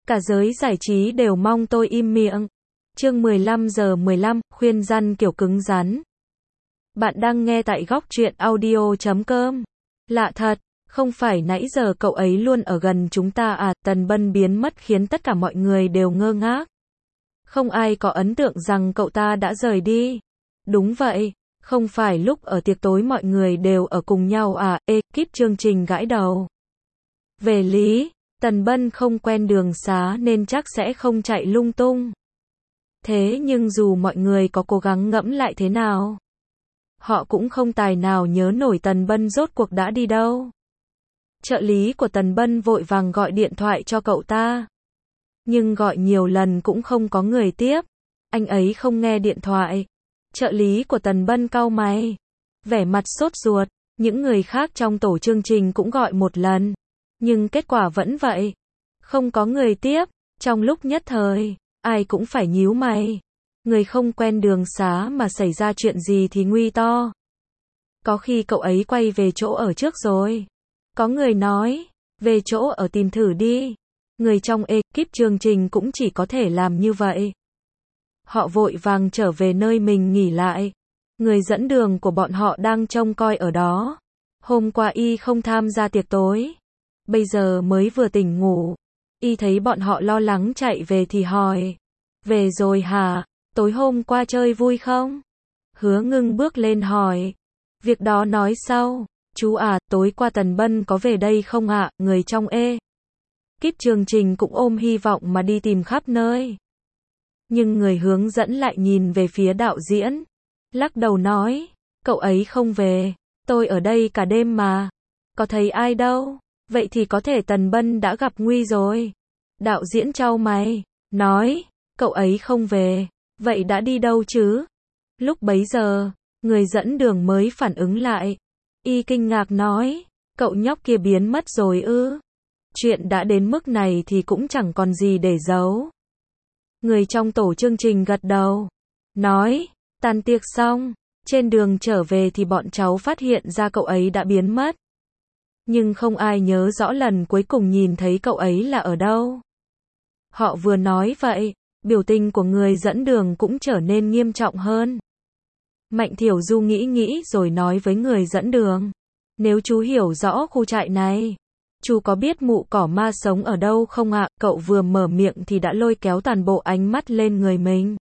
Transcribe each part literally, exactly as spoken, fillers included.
Cả giới giải trí đều mong tôi im miệng. Chương mười lăm giờ mười lăm, khuyên răn kiểu cứng rắn. Bạn đang nghe tại góc truyện audio chấm com. Lạ thật, không phải nãy giờ cậu ấy luôn ở gần chúng ta à? Tần Bân biến mất khiến tất cả mọi người đều ngơ ngác. Không ai có ấn tượng rằng cậu ta đã rời đi. Đúng vậy, không phải lúc ở tiệc tối mọi người đều ở cùng nhau à? Ekip chương trình gãi đầu. Về lý, Tần Bân không quen đường xá nên chắc sẽ không chạy lung tung. Thế nhưng dù mọi người có cố gắng ngẫm lại thế nào, họ cũng không tài nào nhớ nổi Tần Bân rốt cuộc đã đi đâu. Trợ lý của Tần Bân vội vàng gọi điện thoại cho cậu ta. Nhưng gọi nhiều lần cũng không có người tiếp. Anh ấy không nghe điện thoại. Trợ lý của Tần Bân cau mày, vẻ mặt sốt ruột. Những người khác trong tổ chương trình cũng gọi một lần, nhưng kết quả vẫn vậy. Không có người tiếp. Trong lúc nhất thời, ai cũng phải nhíu mày. Người không quen đường xá mà xảy ra chuyện gì thì nguy to. Có khi cậu ấy quay về chỗ ở trước rồi. Có người nói, về chỗ ở tìm thử đi. Người trong ekip chương trình cũng chỉ có thể làm như vậy. Họ vội vàng trở về nơi mình nghỉ lại. Người dẫn đường của bọn họ đang trông coi ở đó. Hôm qua y không tham gia tiệc tối. Bây giờ mới vừa tỉnh ngủ. Y thấy bọn họ lo lắng chạy về thì hỏi. Về rồi hả? Tối hôm qua chơi vui không? Hứa Ngưng bước lên hỏi. Việc đó nói sau. Chú à, tối qua Tần Bân có về đây không ạ? Người trong e kíp chương trình cũng ôm hy vọng mà đi tìm khắp nơi. Nhưng người hướng dẫn lại nhìn về phía đạo diễn. Lắc đầu nói. Cậu ấy không về. Tôi ở đây cả đêm mà. Có thấy ai đâu. Vậy thì có thể Tần Bân đã gặp nguy rồi. Đạo diễn chau mày. Nói. Cậu ấy không về. Vậy đã đi đâu chứ? Lúc bấy giờ, người dẫn đường mới phản ứng lại. Y kinh ngạc nói. Cậu nhóc kia biến mất rồi ư? Chuyện đã đến mức này thì cũng chẳng còn gì để giấu. Người trong tổ chương trình gật đầu. Nói. Tan tiệc xong. Trên đường trở về thì bọn cháu phát hiện ra cậu ấy đã biến mất. Nhưng không ai nhớ rõ lần cuối cùng nhìn thấy cậu ấy là ở đâu. Họ vừa nói vậy, biểu tình của người dẫn đường cũng trở nên nghiêm trọng hơn. Mạnh Thiểu Du nghĩ nghĩ rồi nói với người dẫn đường. Nếu chú hiểu rõ khu trại này, chú có biết mụ cỏ ma sống ở đâu không ạ? Cậu vừa mở miệng thì đã lôi kéo toàn bộ ánh mắt lên người mình.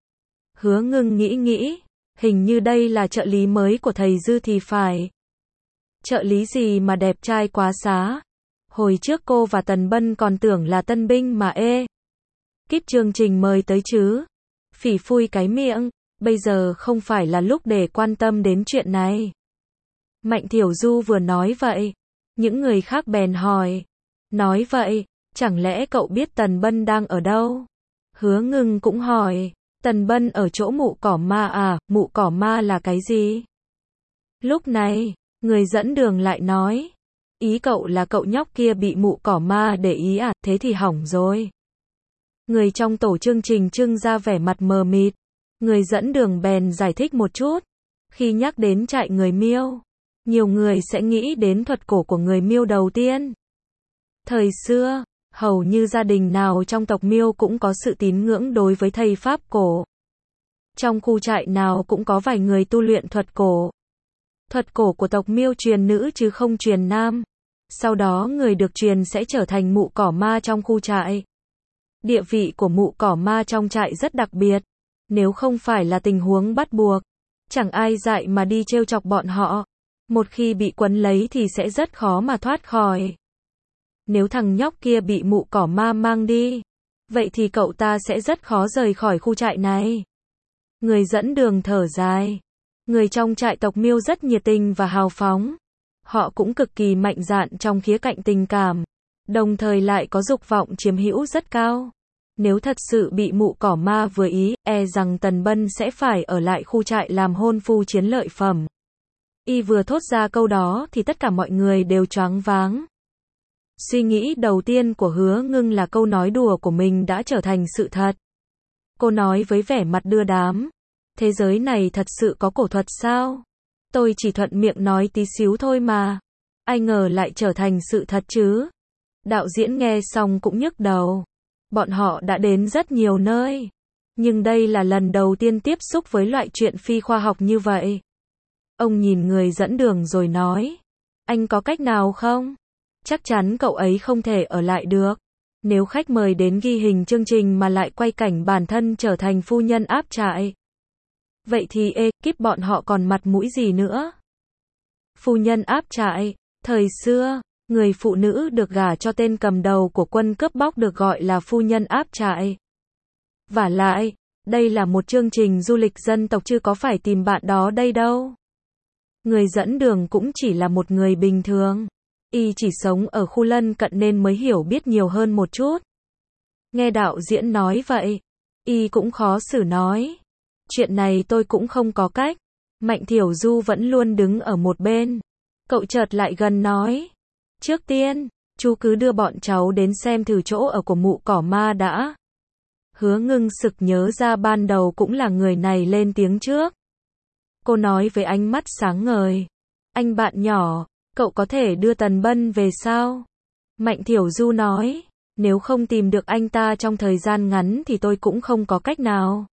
Hứa Ngưng nghĩ nghĩ, hình như đây là trợ lý mới của thầy Dư thì phải. Trợ lý gì mà đẹp trai quá xá. Hồi trước cô và Tần Bân còn tưởng là tân binh mà ê. Kíp chương trình mời tới chứ. Phỉ phui cái miệng, bây giờ không phải là lúc để quan tâm đến chuyện này. Mạnh Thiểu Du vừa nói vậy. Những người khác bèn hỏi. Nói vậy, chẳng lẽ cậu biết Tần Bân đang ở đâu? Hứa Ngưng cũng hỏi. Tần Bân ở chỗ mụ cỏ ma à? Mụ cỏ ma là cái gì? Lúc này, người dẫn đường lại nói. Ý cậu là cậu nhóc kia bị mụ cỏ ma để ý à? Thế thì hỏng rồi. Người trong tổ chương trình trưng ra vẻ mặt mờ mịt. Người dẫn đường bèn giải thích một chút. Khi nhắc đến trại người Miêu, nhiều người sẽ nghĩ đến thuật cổ của người Miêu đầu tiên. Thời xưa, hầu như gia đình nào trong tộc Miêu cũng có sự tín ngưỡng đối với thầy pháp cổ. Trong khu trại nào cũng có vài người tu luyện thuật cổ. Thuật cổ của tộc Miêu truyền nữ chứ không truyền nam. Sau đó người được truyền sẽ trở thành mụ cỏ ma trong khu trại. Địa vị của mụ cỏ ma trong trại rất đặc biệt. Nếu không phải là tình huống bắt buộc, chẳng ai dạy mà đi trêu chọc bọn họ. Một khi bị quấn lấy thì sẽ rất khó mà thoát khỏi. Nếu thằng nhóc kia bị mụ cỏ ma mang đi, vậy thì cậu ta sẽ rất khó rời khỏi khu trại này. Người dẫn đường thở dài. Người trong trại tộc Miêu rất nhiệt tình và hào phóng. Họ cũng cực kỳ mạnh dạn trong khía cạnh tình cảm, đồng thời lại có dục vọng chiếm hữu rất cao. Nếu thật sự bị mụ cỏ ma vừa ý, e rằng Tần Bân sẽ phải ở lại khu trại làm hôn phu chiến lợi phẩm. Y vừa thốt ra câu đó thì tất cả mọi người đều choáng váng. Suy nghĩ đầu tiên của Hứa Ngưng là câu nói đùa của mình đã trở thành sự thật. Cô nói với vẻ mặt đưa đám. Thế giới này thật sự có cổ thuật sao? Tôi chỉ thuận miệng nói tí xíu thôi mà. Ai ngờ lại trở thành sự thật chứ? Đạo diễn nghe xong cũng nhức đầu. Bọn họ đã đến rất nhiều nơi. Nhưng đây là lần đầu tiên tiếp xúc với loại chuyện phi khoa học như vậy. Ông nhìn người dẫn đường rồi nói. Anh có cách nào không? Chắc chắn cậu ấy không thể ở lại được. Nếu khách mời đến ghi hình chương trình mà lại quay cảnh bản thân trở thành phu nhân áp trại. Vậy thì ekip bọn họ còn mặt mũi gì nữa? Phu nhân áp trại. Thời xưa, người phụ nữ được gả cho tên cầm đầu của quân cướp bóc được gọi là phu nhân áp trại. Vả lại, đây là một chương trình du lịch dân tộc chứ có phải tìm bạn đó đây đâu. Người dẫn đường cũng chỉ là một người bình thường. Y chỉ sống ở khu lân cận nên mới hiểu biết nhiều hơn một chút. Nghe đạo diễn nói vậy, Y cũng khó xử nói. Chuyện này tôi cũng không có cách. Mạnh Thiểu Du vẫn luôn đứng ở một bên. Cậu chợt lại gần nói. Trước tiên, chú cứ đưa bọn cháu đến xem thử chỗ ở của mụ cỏ ma đã. Hứa Ngưng sực nhớ ra ban đầu cũng là người này lên tiếng trước. Cô nói với ánh mắt sáng ngời. Anh bạn nhỏ, cậu có thể đưa Tần Bân về sao? Mạnh Thiểu Du nói. Nếu không tìm được anh ta trong thời gian ngắn thì tôi cũng không có cách nào.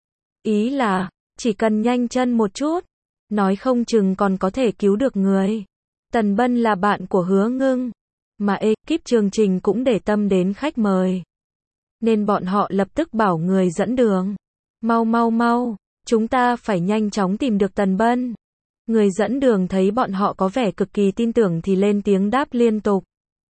Ý là, chỉ cần nhanh chân một chút, nói không chừng còn có thể cứu được người. Tần Bân là bạn của Hứa Ngưng, mà ekip chương trình cũng để tâm đến khách mời. Nên bọn họ lập tức bảo người dẫn đường. Mau mau mau, chúng ta phải nhanh chóng tìm được Tần Bân. Người dẫn đường thấy bọn họ có vẻ cực kỳ tin tưởng thì lên tiếng đáp liên tục.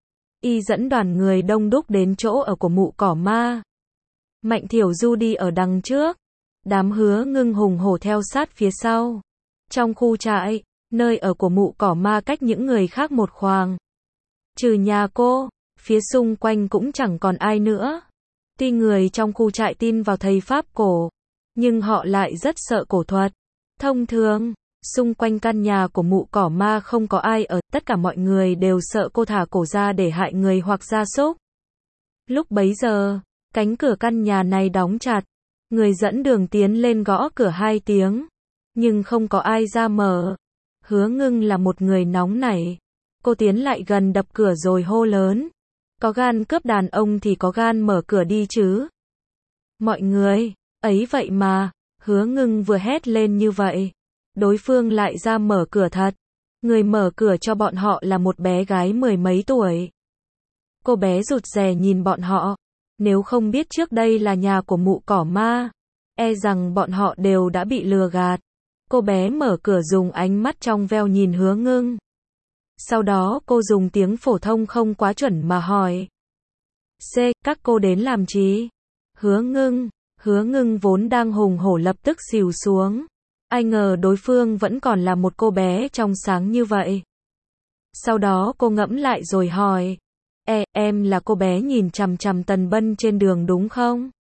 Y dẫn đoàn người đông đúc đến chỗ ở của mụ cỏ ma. Mạnh Thiểu Du đi ở đằng trước. Đám Hứa Ngưng hùng hổ theo sát phía sau. Trong khu trại, nơi ở của mụ cỏ ma cách những người khác một khoang. Trừ nhà cô, phía xung quanh cũng chẳng còn ai nữa. Tuy người trong khu trại tin vào thầy Pháp cổ, nhưng họ lại rất sợ cổ thuật. Thông thường, xung quanh căn nhà của mụ cỏ ma không có ai ở, tất cả mọi người đều sợ cô thả cổ ra để hại người hoặc gia súc. Lúc bấy giờ, cánh cửa căn nhà này đóng chặt. Người dẫn đường tiến lên gõ cửa hai tiếng, nhưng không có ai ra mở. Hứa Ngưng là một người nóng nảy. Cô tiến lại gần đập cửa rồi hô lớn. Có gan cướp đàn ông thì có gan mở cửa đi chứ. Mọi người, ấy vậy mà, Hứa Ngưng vừa hét lên như vậy. Đối phương lại ra mở cửa thật. Người mở cửa cho bọn họ là một bé gái mười mấy tuổi. Cô bé rụt rè nhìn bọn họ. Nếu không biết trước đây là nhà của mụ cỏ ma, e rằng bọn họ đều đã bị lừa gạt. Cô bé mở cửa dùng ánh mắt trong veo nhìn Hứa Ngưng. Sau đó cô dùng tiếng phổ thông không quá chuẩn mà hỏi. C, các cô đến làm gì? Hứa Ngưng, Hứa Ngưng vốn đang hùng hổ lập tức xìu xuống. Ai ngờ đối phương vẫn còn là một cô bé trong sáng như vậy. Sau đó cô ngẫm lại rồi hỏi. E, em là cô bé nhìn chằm chằm Tần Bân trên đường đúng không?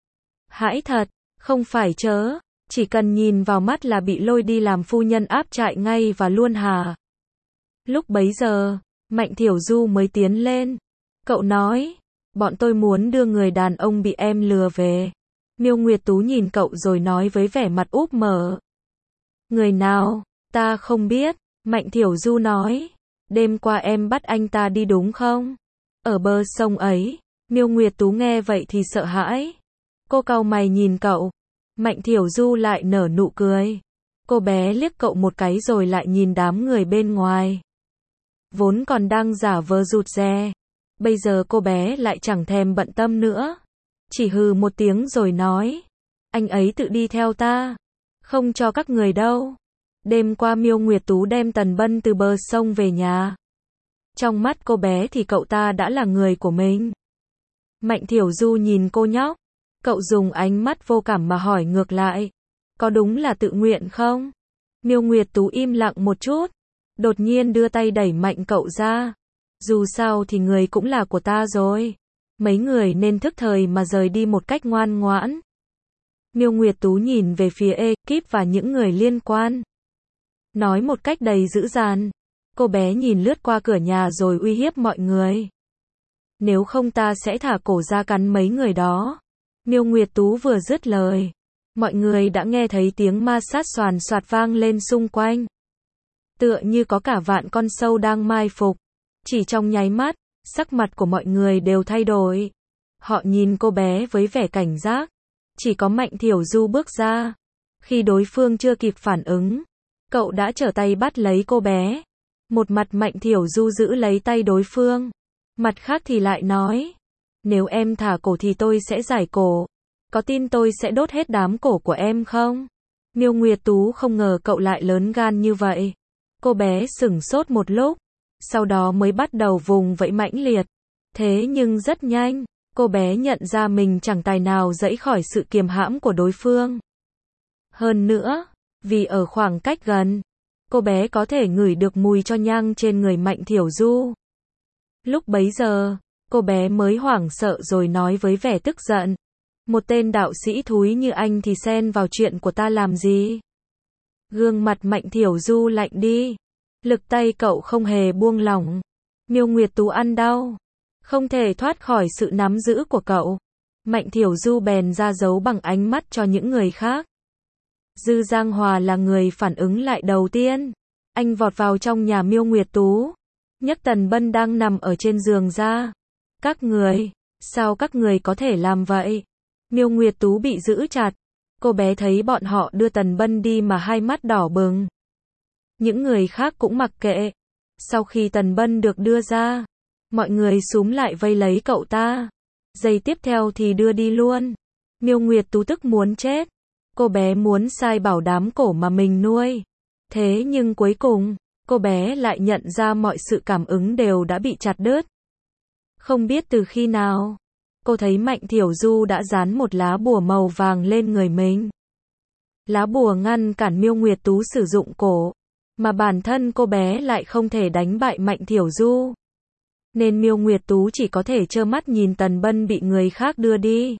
Hãi thật, không phải chớ, chỉ cần nhìn vào mắt là bị lôi đi làm phu nhân áp trại ngay và luôn hả? Lúc bấy giờ, Mạnh Thiểu Du mới tiến lên. Cậu nói, bọn tôi muốn đưa người đàn ông bị em lừa về. Miêu Nguyệt Tú nhìn cậu rồi nói với vẻ mặt úp mở. Người nào? Ta không biết, Mạnh Thiểu Du nói. Đêm qua em bắt anh ta đi đúng không? Ở bờ sông ấy, Miêu Nguyệt Tú nghe vậy thì sợ hãi. Cô cau mày nhìn cậu. Mạnh Thiểu Du lại nở nụ cười. Cô bé liếc cậu một cái rồi lại nhìn đám người bên ngoài. Vốn còn đang giả vờ rụt rè. Bây giờ cô bé lại chẳng thèm bận tâm nữa. Chỉ hừ một tiếng rồi nói. Anh ấy tự đi theo ta. Không cho các người đâu. Đêm qua Miêu Nguyệt Tú đem Tần Bân từ bờ sông về nhà. Trong mắt cô bé thì cậu ta đã là người của mình. Mạnh Thiểu Du nhìn cô nhóc. Cậu dùng ánh mắt vô cảm mà hỏi ngược lại. Có đúng là tự nguyện không? Miêu Nguyệt Tú im lặng một chút. Đột nhiên đưa tay đẩy mạnh cậu ra. Dù sao thì người cũng là của ta rồi. Mấy người nên thức thời mà rời đi một cách ngoan ngoãn. Miêu Nguyệt Tú nhìn về phía ekip và những người liên quan. Nói một cách đầy dữ dằn. Cô bé nhìn lướt qua cửa nhà rồi uy hiếp mọi người. Nếu không ta sẽ thả cổ ra cắn mấy người đó. Miêu Nguyệt Tú vừa dứt lời. Mọi người đã nghe thấy tiếng ma sát xoàn xoạt vang lên xung quanh. Tựa như có cả vạn con sâu đang mai phục. Chỉ trong nháy mắt, sắc mặt của mọi người đều thay đổi. Họ nhìn cô bé với vẻ cảnh giác. Chỉ có Mạnh Thiểu Du bước ra. Khi đối phương chưa kịp phản ứng, cậu đã trở tay bắt lấy cô bé. Một mặt Mạnh Thiểu Du giữ lấy tay đối phương. Mặt khác thì lại nói. Nếu em thả cổ thì tôi sẽ giải cổ. Có tin tôi sẽ đốt hết đám cổ của em không? Miêu Nguyệt Tú không ngờ cậu lại lớn gan như vậy. Cô bé sửng sốt một lúc. Sau đó mới bắt đầu vùng vẫy mãnh liệt. Thế nhưng rất nhanh, cô bé nhận ra mình chẳng tài nào giãy khỏi sự kiềm hãm của đối phương. Hơn nữa, vì ở khoảng cách gần, cô bé có thể ngửi được mùi cho nhang trên người Mạnh Thiểu Du. Lúc bấy giờ, cô bé mới hoảng sợ rồi nói với vẻ tức giận. Một tên đạo sĩ thúi như anh thì xen vào chuyện của ta làm gì? Gương mặt Mạnh Thiểu Du lạnh đi. Lực tay cậu không hề buông lỏng. Miêu Nguyệt Tú ăn đau. Không thể thoát khỏi sự nắm giữ của cậu. Mạnh Thiểu Du bèn ra dấu bằng ánh mắt cho những người khác. Dư Giang Hòa là người phản ứng lại đầu tiên. Anh vọt vào trong nhà Miêu Nguyệt Tú. Nhấc Tần Bân đang nằm ở trên giường ra. Các người, sao các người có thể làm vậy? Miêu Nguyệt Tú bị giữ chặt. Cô bé thấy bọn họ đưa Tần Bân đi mà hai mắt đỏ bừng. Những người khác cũng mặc kệ. Sau khi Tần Bân được đưa ra, mọi người xúm lại vây lấy cậu ta. Giây tiếp theo thì đưa đi luôn. Miêu Nguyệt Tú tức muốn chết. Cô bé muốn sai bảo đám cổ mà mình nuôi. Thế nhưng cuối cùng, cô bé lại nhận ra mọi sự cảm ứng đều đã bị chặt đứt. Không biết từ khi nào, cô thấy Mạnh Thiểu Du đã dán một lá bùa màu vàng lên người mình. Lá bùa ngăn cản Miêu Nguyệt Tú sử dụng cổ, mà bản thân cô bé lại không thể đánh bại Mạnh Thiểu Du. Nên Miêu Nguyệt Tú chỉ có thể trơ mắt nhìn Tần Bân bị người khác đưa đi.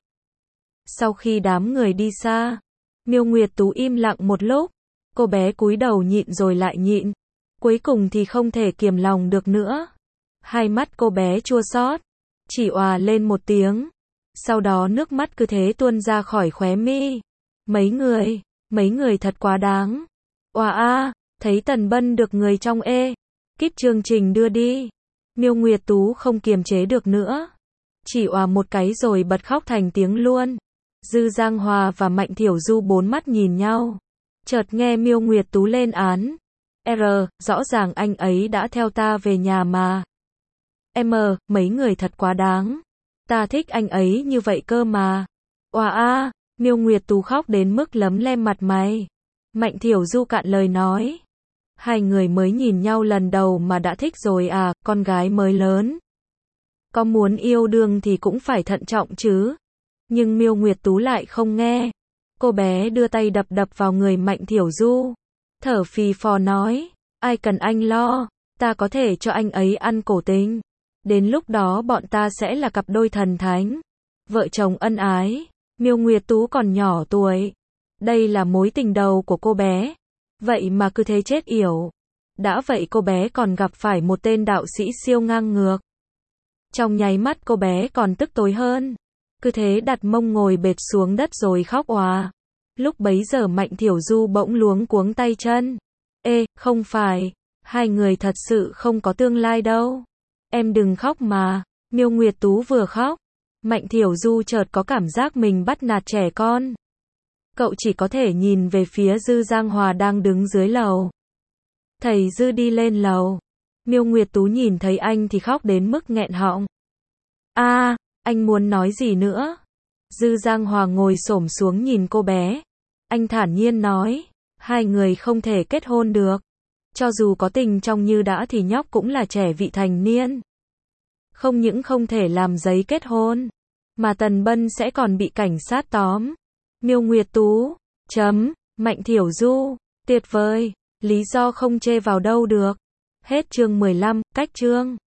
Sau khi đám người đi xa, Miêu Nguyệt Tú im lặng một lúc. Cô bé cúi đầu nhịn rồi lại nhịn. Cuối cùng thì không thể kiềm lòng được nữa. Hai mắt cô bé chua xót, chỉ òa lên một tiếng. Sau đó nước mắt cứ thế tuôn ra khỏi khóe mi. Mấy người, mấy người thật quá đáng. Òa a, thấy Tần Bân được người trong ê kíp chương trình đưa đi. Miêu Nguyệt Tú không kiềm chế được nữa. Chỉ òa một cái rồi bật khóc thành tiếng luôn. Dư Giang Hòa và Mạnh Thiểu Du bốn mắt nhìn nhau. Chợt nghe Miêu Nguyệt Tú lên án. R, rõ ràng anh ấy đã theo ta về nhà mà. M, mấy người thật quá đáng. Ta thích anh ấy như vậy cơ mà. Oà a, Miêu Nguyệt Tú khóc đến mức lấm lem mặt mày. Mạnh Thiểu Du cạn lời nói. Hai người mới nhìn nhau lần đầu mà đã thích rồi à, con gái mới lớn. Có muốn yêu đương thì cũng phải thận trọng chứ. Nhưng Miêu Nguyệt Tú lại không nghe. Cô bé đưa tay đập đập vào người Mạnh Thiểu Du. Thở phì phò nói, ai cần anh lo, ta có thể cho anh ấy ăn cổ tình. Đến lúc đó bọn ta sẽ là cặp đôi thần thánh. Vợ chồng ân ái. Miêu Nguyệt Tú còn nhỏ tuổi. Đây là mối tình đầu của cô bé. Vậy mà cứ thế chết yểu. Đã vậy cô bé còn gặp phải một tên đạo sĩ siêu ngang ngược. Trong nháy mắt cô bé còn tức tối hơn. Cứ thế đặt mông ngồi bệt xuống đất rồi khóc òa. Lúc bấy giờ Mạnh Thiểu Du bỗng luống cuống tay chân. Ê, không phải. Hai người thật sự không có tương lai đâu. Em đừng khóc mà. Miêu Nguyệt Tú vừa khóc. Mạnh Thiểu Du chợt có cảm giác mình bắt nạt trẻ con. Cậu chỉ có thể nhìn về phía Dư Giang Hòa đang đứng dưới lầu. Thầy Dư đi lên lầu. Miêu Nguyệt Tú nhìn thấy anh thì khóc đến mức nghẹn họng. A, à, anh muốn nói gì nữa? Dư Giang Hòa ngồi xổm xuống nhìn cô bé. Anh thản nhiên nói, hai người không thể kết hôn được. Cho dù có tình trong như đã thì nhóc cũng là trẻ vị thành niên. Không những không thể làm giấy kết hôn, mà Tần Bân sẽ còn bị cảnh sát tóm. Miêu Nguyệt Tú, chấm, Mạnh Thiểu Du, tuyệt vời, lý do không chê vào đâu được. Hết chương mười lăm, cách chương.